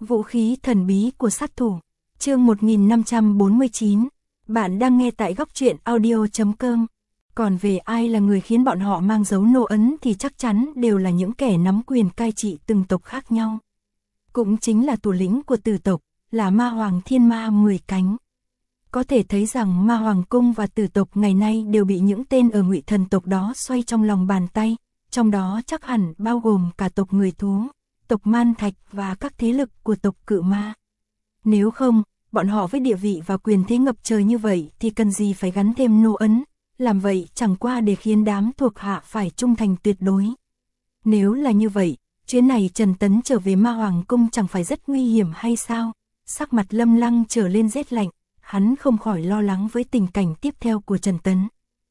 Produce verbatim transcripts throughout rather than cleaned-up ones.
Vũ khí thần bí của sát thủ. Chương một nghìn năm trăm bốn mươi chín. Bạn đang nghe tại góc truyện audio chấm com. Còn về ai là người khiến bọn họ mang dấu nô ấn thì chắc chắn đều là những kẻ nắm quyền cai trị từng tộc khác nhau. Cũng chính là thủ lĩnh của Tử tộc, là Ma Hoàng Thiên Ma mười cánh. Có thể thấy rằng Ma Hoàng Cung và Tử tộc ngày nay đều bị những tên ở Ngụy Thần tộc đó xoay trong lòng bàn tay, trong đó chắc hẳn bao gồm cả tộc người thú, tộc Man Thạch và các thế lực của tộc Cự Ma. Nếu không, bọn họ với địa vị và quyền thế ngập trời như vậy thì cần gì phải gắn thêm nô ấn, làm vậy chẳng qua để khiến đám thuộc hạ phải trung thành tuyệt đối. Nếu là như vậy, chuyến này Trần Tấn trở về Ma Hoàng Cung chẳng phải rất nguy hiểm hay sao? Sắc mặt Lâm Lăng trở lên rét lạnh, hắn không khỏi lo lắng với tình cảnh tiếp theo của Trần Tấn.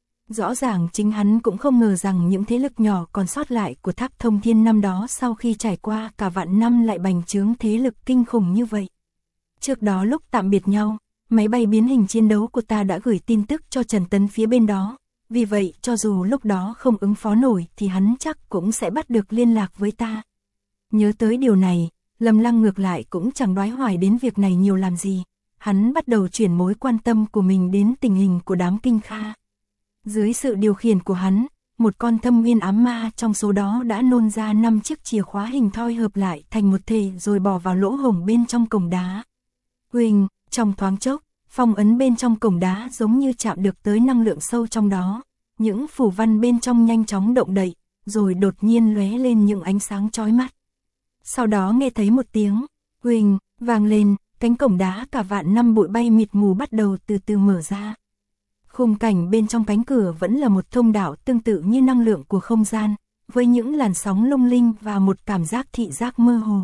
Rõ ràng chính hắn cũng không ngờ rằng những thế lực nhỏ còn sót lại của Thác Thông Thiên năm đó sau khi trải qua cả vạn năm lại bành trướng thế lực kinh khủng như vậy. Trước đó lúc tạm biệt nhau, máy bay biến hình chiến đấu của ta đã gửi tin tức cho Trần Tấn phía bên đó, vì vậy cho dù lúc đó không ứng phó nổi thì hắn chắc cũng sẽ bắt được liên lạc với ta. Nhớ tới điều này, Lâm Lăng ngược lại cũng chẳng đoái hoài đến việc này nhiều làm gì, hắn bắt đầu chuyển mối quan tâm của mình đến tình hình của đám Kinh Kha. Dưới sự điều khiển của hắn, một con thâm nguyên ám ma trong số đó đã nôn ra năm chiếc chìa khóa hình thoi hợp lại thành một thể rồi bỏ vào lỗ hổng bên trong cổng đá. Huỳnh, trong thoáng chốc, phong ấn bên trong cổng đá giống như chạm được tới năng lượng sâu trong đó, những phù văn bên trong nhanh chóng động đậy, rồi đột nhiên lóe lên những ánh sáng chói mắt. Sau đó nghe thấy một tiếng huỳnh vang lên, cánh cổng đá cả vạn năm bụi bay mịt mù bắt đầu từ từ mở ra. Khung cảnh bên trong cánh cửa vẫn là một thông đạo tương tự như năng lượng của không gian, với những làn sóng lung linh và một cảm giác thị giác mơ hồ.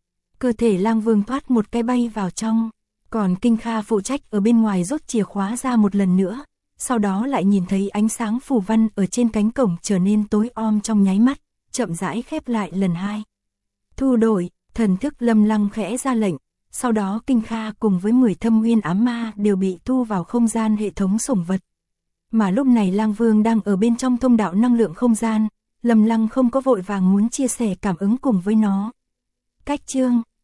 Cơ thể Lang Vương thoát một cái bay vào trong, còn Kinh Kha phụ trách ở bên ngoài rút chìa khóa ra một lần nữa, sau đó lại nhìn thấy ánh sáng phù văn ở trên cánh cổng trở nên tối om trong nháy mắt, chậm rãi khép lại lần hai. Thu đổi, thần thức Lâm Lăng khẽ ra lệnh, sau đó Kinh Kha cùng với mười thâm nguyên ám ma đều bị thu vào không gian hệ thống sủng vật. Mà lúc này Lang Vương đang ở bên trong thông đạo năng lượng không gian, Lâm Lăng không có vội vàng muốn chia sẻ cảm ứng cùng với nó. Cách chương